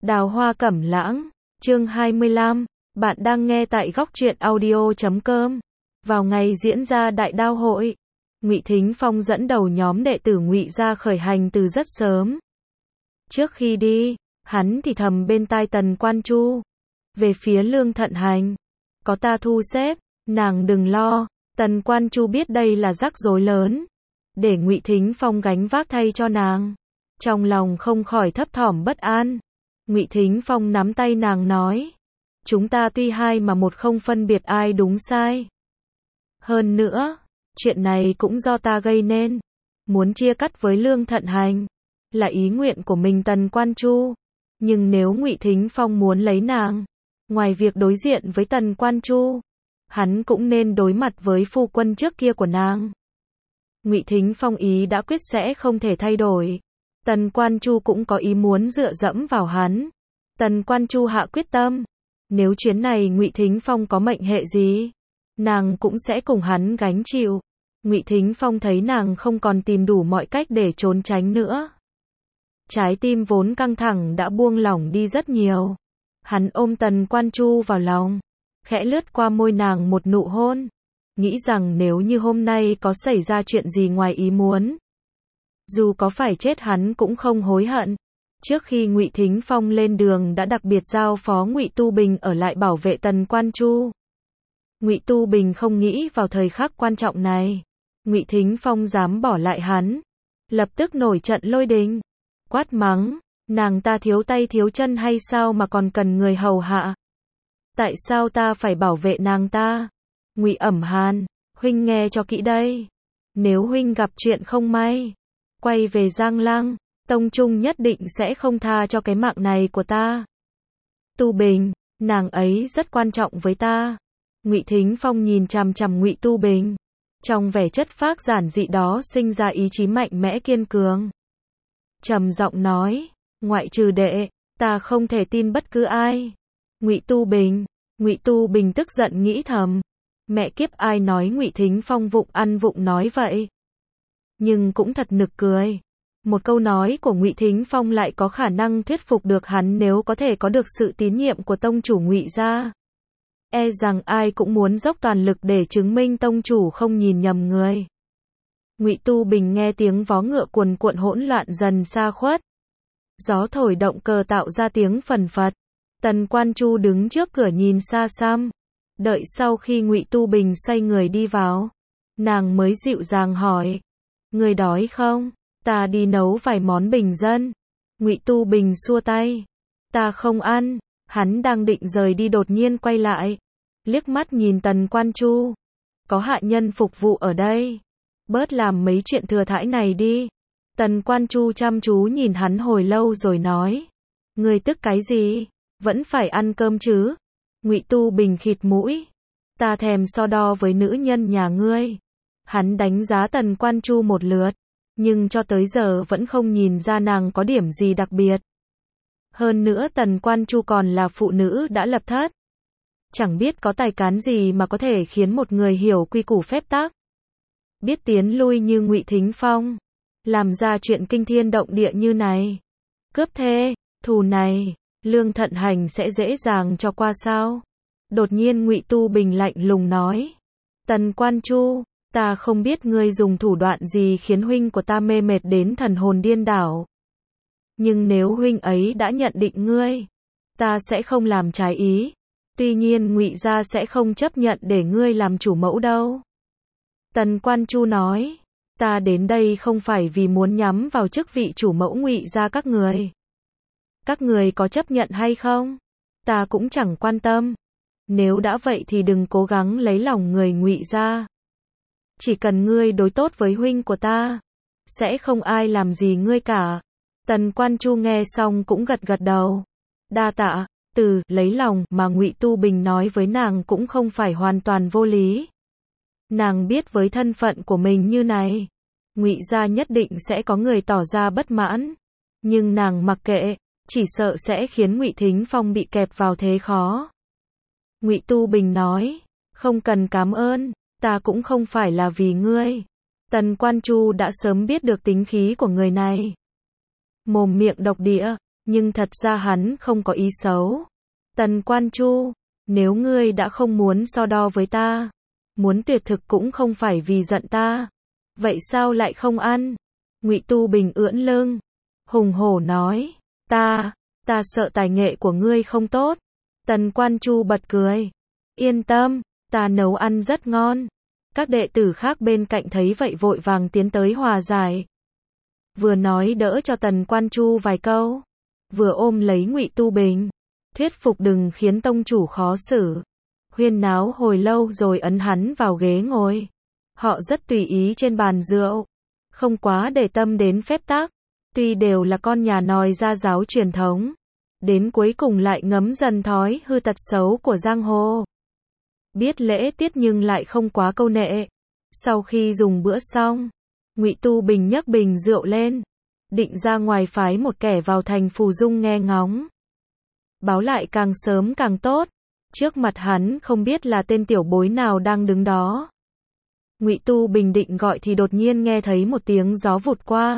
Đào Hoa Cẩm Lãng, chương 25, bạn đang nghe tại góc truyện audio.com. Vào ngày diễn ra đại đao hội, Ngụy Thính Phong dẫn đầu nhóm đệ tử Ngụy gia khởi hành từ rất sớm. Trước khi đi, hắn thì thầm bên tai Tần Quan Chu, về phía Lương Thận Hành, có ta thu xếp, nàng đừng lo. Tần Quan Chu biết đây là rắc rối lớn, để Ngụy Thính Phong gánh vác thay cho nàng, trong lòng không khỏi thấp thỏm bất an. Ngụy Thính Phong nắm tay nàng nói, chúng ta tuy hai mà một, không phân biệt ai đúng sai. Hơn nữa, chuyện này cũng do ta gây nên, muốn chia cắt với Lương Thận Hành, là ý nguyện của mình Tần Quan Chu. Nhưng nếu Ngụy Thính Phong muốn lấy nàng, ngoài việc đối diện với Tần Quan Chu, hắn cũng nên đối mặt với phu quân trước kia của nàng. Ngụy Thính Phong ý đã quyết sẽ không thể thay đổi. Tần Quan Chu cũng có ý muốn dựa dẫm vào hắn. Tần Quan Chu hạ quyết tâm, nếu chuyến này Ngụy Thính Phong có mệnh hệ gì, nàng cũng sẽ cùng hắn gánh chịu. Ngụy Thính Phong thấy nàng không còn tìm đủ mọi cách để trốn tránh nữa, trái tim vốn căng thẳng đã buông lỏng đi rất nhiều. Hắn ôm Tần Quan Chu vào lòng, khẽ lướt qua môi nàng một nụ hôn, nghĩ rằng nếu như hôm nay có xảy ra chuyện gì ngoài ý muốn, dù có phải chết hắn cũng không hối hận. Trước khi Ngụy Thính Phong lên đường đã đặc biệt giao phó Ngụy Tu Bình ở lại bảo vệ Tần Quan Chu. Ngụy Tu Bình không nghĩ vào thời khắc quan trọng này, Ngụy Thính Phong dám bỏ lại hắn, lập tức nổi trận lôi đình, quát mắng, nàng ta thiếu tay thiếu chân hay sao mà còn cần người hầu hạ? Tại sao ta phải bảo vệ nàng ta? Ngụy Ẩm Hàn, huynh nghe cho kỹ đây, nếu huynh gặp chuyện không may, quay về Giang Lăng, Tông Trung nhất định sẽ không tha cho cái mạng này của ta. Tu Bình, nàng ấy rất quan trọng với ta. Ngụy Thính Phong nhìn chằm chằm Ngụy Tu Bình, trong vẻ chất phác giản dị đó sinh ra ý chí mạnh mẽ kiên cường. Trầm giọng nói, ngoại trừ đệ, ta không thể tin bất cứ ai. Ngụy Tu Bình tức giận nghĩ thầm, mẹ kiếp, ai nói Ngụy Thính Phong vụng ăn vụng nói vậy? Nhưng cũng thật nực cười, một câu nói của Ngụy Thính Phong lại có khả năng thuyết phục được hắn. Nếu có thể có được sự tín nhiệm của tông chủ Ngụy gia, e rằng ai cũng muốn dốc toàn lực để chứng minh tông chủ không nhìn nhầm người. Ngụy Tu Bình nghe tiếng vó ngựa cuồn cuộn hỗn loạn dần xa khuất, gió thổi động cờ tạo ra tiếng phần phật. Tần Quan Chu đứng trước cửa nhìn xa xăm, đợi sau khi Ngụy Tu Bình xoay người đi vào, nàng mới dịu dàng hỏi, người đói không? Ta đi nấu vài món bình dân. Ngụy Tu Bình xua tay, ta không ăn. Hắn đang định rời đi đột nhiên quay lại, liếc mắt nhìn Tần Quan Chu, có hạ nhân phục vụ ở đây, bớt làm mấy chuyện thừa thãi này đi. Tần Quan Chu chăm chú nhìn hắn hồi lâu rồi nói, ngươi tức cái gì, vẫn phải ăn cơm chứ? Ngụy Tu Bình khịt mũi, ta thèm so đo với nữ nhân nhà ngươi. Hắn đánh giá Tần Quan Chu một lượt, nhưng cho tới giờ vẫn không nhìn ra nàng có điểm gì đặc biệt. Hơn nữa Tần Quan Chu còn là phụ nữ đã lập thất, chẳng biết có tài cán gì mà có thể khiến một người hiểu quy củ phép tắc, biết tiến lui như Ngụy Thính Phong, làm ra chuyện kinh thiên động địa như này. Cướp thê, thù này, Lương Thận Hành sẽ dễ dàng cho qua sao? Đột nhiên Ngụy Tu Bình lạnh lùng nói, Tần Quan Chu, ta không biết ngươi dùng thủ đoạn gì khiến huynh của ta mê mệt đến thần hồn điên đảo. Nhưng nếu huynh ấy đã nhận định ngươi, ta sẽ không làm trái ý. Tuy nhiên Ngụy gia sẽ không chấp nhận để ngươi làm chủ mẫu đâu. Tần Quan Chu nói, ta đến đây không phải vì muốn nhắm vào chức vị chủ mẫu Ngụy gia các người. Các người có chấp nhận hay không, ta cũng chẳng quan tâm. Nếu đã vậy thì đừng cố gắng lấy lòng người Ngụy gia. Chỉ cần ngươi đối tốt với huynh của ta, sẽ không ai làm gì ngươi cả. Tần Quan Chu nghe xong cũng gật gật đầu. Đa tạ. Từ lấy lòng mà Ngụy Tu Bình nói với nàng cũng không phải hoàn toàn vô lý. Nàng biết với thân phận của mình như này, Ngụy gia nhất định sẽ có người tỏ ra bất mãn. Nhưng nàng mặc kệ, chỉ sợ sẽ khiến Ngụy Thính Phong bị kẹp vào thế khó. Ngụy Tu Bình nói, không cần cảm ơn, ta cũng không phải là vì ngươi. Tần Quan Chu đã sớm biết được tính khí của người này. Mồm miệng độc địa, Nhưng thật ra hắn không có ý xấu. Tần Quan Chu, nếu ngươi đã không muốn so đo với ta, muốn tuyệt thực cũng không phải vì giận ta, vậy sao lại không ăn? Ngụy Tu Bình ưỡn lưng, hùng hổ nói, ta sợ tài nghệ của ngươi không tốt. Tần Quan Chu bật cười, yên tâm, ta nấu ăn rất ngon. Các đệ tử khác bên cạnh thấy vậy vội vàng tiến tới hòa giải. Vừa nói đỡ cho Tần Quan Chu vài câu, vừa ôm lấy Ngụy Tu Bình, thuyết phục đừng khiến tông chủ khó xử. Huyên náo hồi lâu rồi ấn hắn vào ghế ngồi. Họ rất tùy ý trên bàn rượu, không quá để tâm đến phép tắc. Tuy đều là con nhà nòi gia giáo truyền thống, đến cuối cùng lại ngấm dần thói hư tật xấu của giang hồ. Biết lễ tiết nhưng lại không quá câu nệ. Sau khi dùng bữa xong, Ngụy Tu Bình nhấc bình rượu lên, định ra ngoài phái một kẻ vào thành Phù Dung nghe ngóng. Báo lại càng sớm càng tốt. Trước mặt hắn không biết là tên tiểu bối nào đang đứng đó. Ngụy Tu Bình định gọi thì đột nhiên nghe thấy một tiếng gió vụt qua.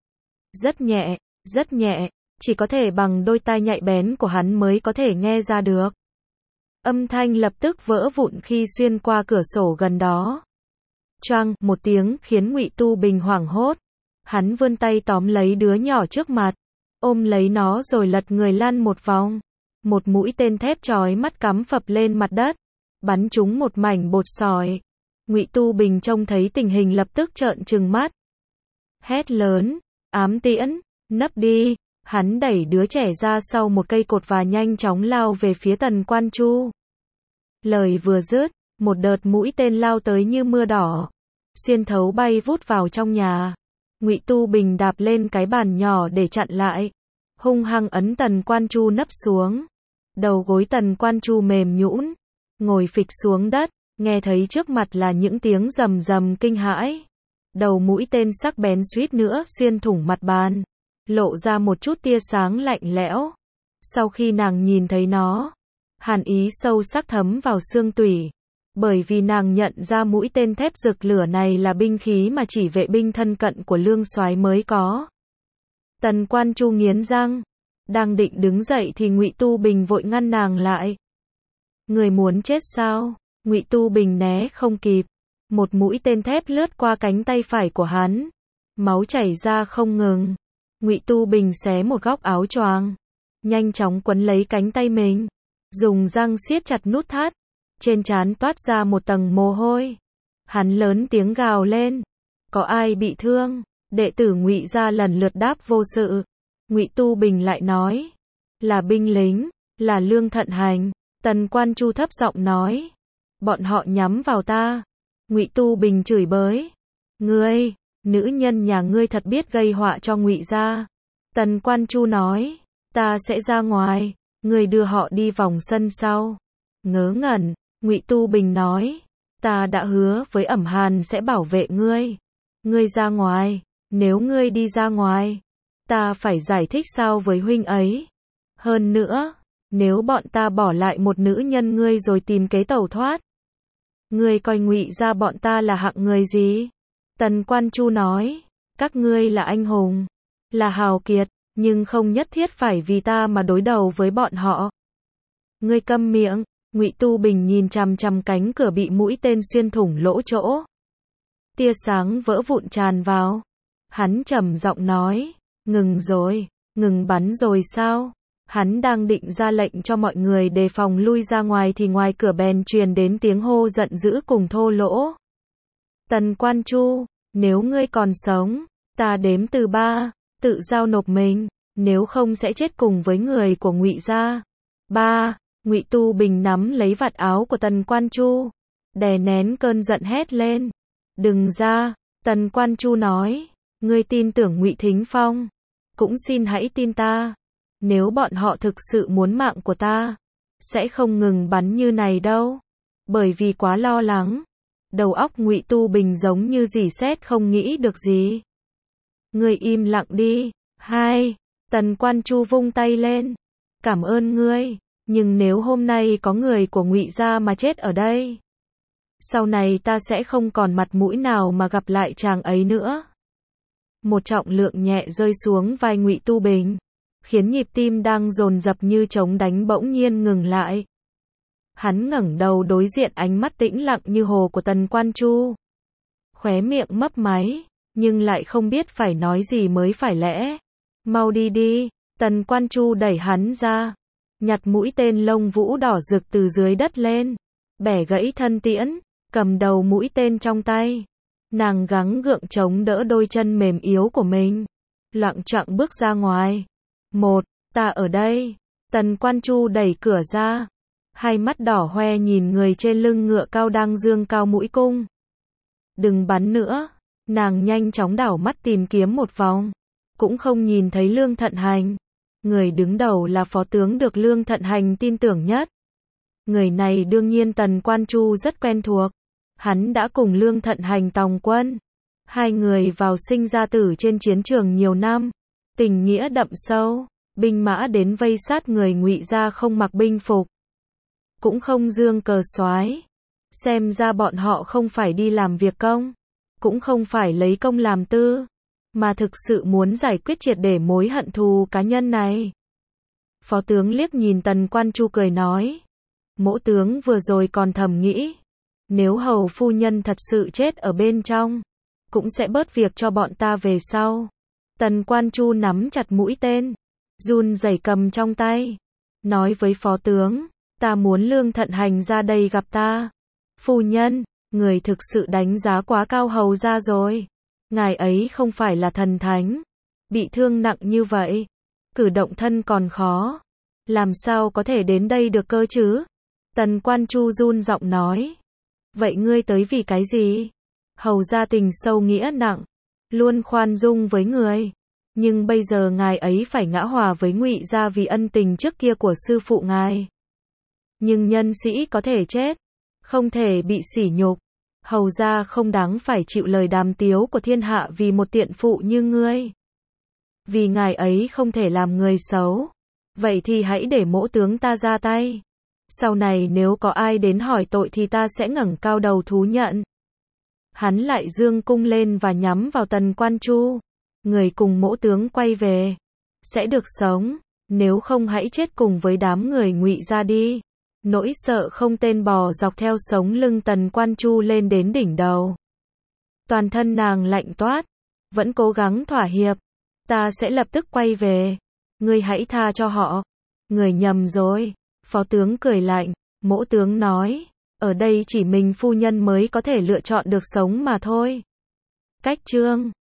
Rất nhẹ, chỉ có thể bằng đôi tai nhạy bén của hắn mới có thể nghe ra được. Âm thanh lập tức vỡ vụn khi xuyên qua cửa sổ gần đó. Choang, một tiếng khiến Ngụy Tu Bình hoảng hốt. Hắn vươn tay tóm lấy đứa nhỏ trước mặt, ôm lấy nó rồi lật người lăn một vòng. Một mũi tên thép chói mắt cắm phập lên mặt đất, bắn trúng một mảnh bột sỏi. Ngụy Tu Bình trông thấy tình hình lập tức trợn trừng mắt. Hét lớn, ám tiễn, nấp đi. Hắn đẩy đứa trẻ ra sau một cây cột và nhanh chóng lao về phía Tần Quan Chu. Lời vừa dứt, một đợt mũi tên lao tới như mưa đỏ, xuyên thấu bay vút vào trong nhà. Ngụy Tu Bình đạp lên cái bàn nhỏ để chặn lại, hung hăng ấn Tần Quan Chu nấp xuống. Đầu gối Tần Quan Chu mềm nhũn, ngồi phịch xuống đất, nghe thấy trước mặt là những tiếng rầm rầm kinh hãi. Đầu mũi tên sắc bén suýt nữa xuyên thủng mặt bàn, lộ ra một chút tia sáng lạnh lẽo. Sau khi nàng nhìn thấy nó, hàn ý sâu sắc thấm vào xương tủy, bởi vì nàng nhận ra mũi tên thép rực lửa này là binh khí mà chỉ vệ binh thân cận của Lương Soái mới có. Tần Quan Chu nghiến răng, đang định đứng dậy thì Ngụy Tu Bình vội ngăn nàng lại. Người muốn chết sao? Ngụy Tu Bình né không kịp, một mũi tên thép lướt qua cánh tay phải của hắn, máu chảy ra không ngừng. Ngụy Tu Bình xé một góc áo choàng, nhanh chóng quấn lấy cánh tay mình, dùng răng siết chặt nút thắt, trên trán toát ra một tầng mồ hôi. Hắn lớn tiếng gào lên, có ai bị thương? Đệ tử Ngụy gia lần lượt đáp vô sự. Ngụy Tu Bình lại nói, là binh lính, là Lương Thận Hành. Tần Quan Chu thấp giọng nói, bọn họ nhắm vào ta. Ngụy Tu Bình chửi bới, ngươi, nữ nhân nhà ngươi thật biết gây họa cho Ngụy gia. Tần Quan Chu nói, ta sẽ ra ngoài, ngươi đưa họ đi vòng sân sau. Ngớ ngẩn, Ngụy Tu Bình nói, ta đã hứa với Ẩm Hàn sẽ bảo vệ ngươi. Ngươi ra ngoài, nếu ngươi đi ra ngoài, ta phải giải thích sao với huynh ấy. Hơn nữa, nếu bọn ta bỏ lại một nữ nhân ngươi rồi tìm kế tẩu thoát, ngươi coi Ngụy gia bọn ta là hạng người gì? Tần Quan Chu nói, các ngươi là anh hùng, là hào kiệt, nhưng không nhất thiết phải vì ta mà đối đầu với bọn họ. Ngươi câm miệng. Ngụy Tu Bình nhìn chằm chằm cánh cửa bị mũi tên xuyên thủng lỗ chỗ. Tia sáng vỡ vụn tràn vào. Hắn trầm giọng nói, ngừng rồi, ngừng bắn rồi sao? Hắn đang định ra lệnh cho mọi người đề phòng lui ra ngoài thì ngoài cửa bèn truyền đến tiếng hô giận dữ cùng thô lỗ. Tần Quan Chu, nếu ngươi còn sống, ta đếm từ 3, tự giao nộp mình, nếu không sẽ chết cùng với người của Ngụy gia. 3. Ngụy Tu Bình nắm lấy vạt áo của Tần Quan Chu, đè nén cơn giận hét lên, đừng ra. Tần Quan Chu nói, ngươi tin tưởng Ngụy Thính Phong, cũng xin hãy tin ta. Nếu bọn họ thực sự muốn mạng của ta, sẽ không ngừng bắn như này đâu, bởi vì quá lo lắng. Đầu óc Ngụy Tu Bình giống như rỉ sét không nghĩ được gì. Ngươi im lặng đi. 2. Tần Quan Chu vung tay lên, cảm ơn ngươi, nhưng nếu hôm nay có người của Ngụy gia mà chết ở đây, sau này ta sẽ không còn mặt mũi nào mà gặp lại chàng ấy nữa. Một trọng lượng nhẹ rơi xuống vai Ngụy Tu Bình, khiến nhịp tim đang dồn dập như trống đánh bỗng nhiên ngừng lại. Hắn ngẩng đầu đối diện ánh mắt tĩnh lặng như hồ của Tần Quan Chu. Khóe miệng mấp máy, nhưng lại không biết phải nói gì mới phải lẽ. Mau đi đi, Tần Quan Chu đẩy hắn ra, nhặt mũi tên lông vũ đỏ rực từ dưới đất lên, bẻ gãy thân tiễn, cầm đầu mũi tên trong tay. Nàng gắng gượng chống đỡ đôi chân mềm yếu của mình, loạng choạng bước ra ngoài. Ta ở đây. Tần Quan Chu đẩy cửa ra, hai mắt đỏ hoe nhìn người trên lưng ngựa cao đang dương cao mũi cung. Đừng bắn nữa. Nàng nhanh chóng đảo mắt tìm kiếm một vòng, cũng không nhìn thấy Lương Thận Hành. Người đứng đầu là phó tướng được Lương Thận Hành tin tưởng nhất. Người này đương nhiên Tần Quan Chu rất quen thuộc. Hắn đã cùng Lương Thận Hành tòng quân. Hai người vào sinh ra tử trên chiến trường nhiều năm, tình nghĩa đậm sâu. Binh mã đến vây sát người Ngụy gia không mặc binh phục, cũng không dương cờ soái. Xem ra bọn họ không phải đi làm việc công, cũng không phải lấy công làm tư, mà thực sự muốn giải quyết triệt để mối hận thù cá nhân này. Phó tướng liếc nhìn Tần Quan Chu cười nói. Mỗ tướng vừa rồi còn thầm nghĩ, nếu hầu phu nhân thật sự chết ở bên trong, cũng sẽ bớt việc cho bọn ta về sau. Tần Quan Chu nắm chặt mũi tên, run rẩy cầm trong tay, nói với phó tướng, ta muốn Lương Thận Hành ra đây gặp ta. Phu nhân, người thực sự đánh giá quá cao hầu ra rồi. Ngài ấy không phải là thần thánh, bị thương nặng như vậy, cử động thân còn khó, làm sao có thể đến đây được cơ chứ? Tần Quan Chu run giọng nói. Vậy ngươi tới vì cái gì? Hầu ra tình sâu nghĩa nặng, luôn khoan dung với người, nhưng bây giờ ngài ấy phải ngã hòa với Ngụy gia vì ân tình trước kia của sư phụ ngài. Nhưng nhân sĩ có thể chết, không thể bị sỉ nhục. Hầu ra không đáng phải chịu lời đàm tiếu của thiên hạ vì một tiện phụ như ngươi. Vì ngài ấy không thể làm người xấu, vậy thì hãy để mỗ tướng ta ra tay. Sau này nếu có ai đến hỏi tội thì ta sẽ ngẩng cao đầu thú nhận. Hắn lại dương cung lên và nhắm vào Tần Quan Chu. Người cùng mỗ tướng quay về, sẽ được sống, nếu không hãy chết cùng với đám người Ngụy gia đi. Nỗi sợ không tên bò dọc theo sống lưng Tần Quan Chu lên đến đỉnh đầu. Toàn thân nàng lạnh toát, vẫn cố gắng thỏa hiệp. Ta sẽ lập tức quay về, ngươi hãy tha cho họ. Người nhầm rồi. Phó tướng cười lạnh, mỗ tướng nói, ở đây chỉ mình phu nhân mới có thể lựa chọn được sống mà thôi. Cách chương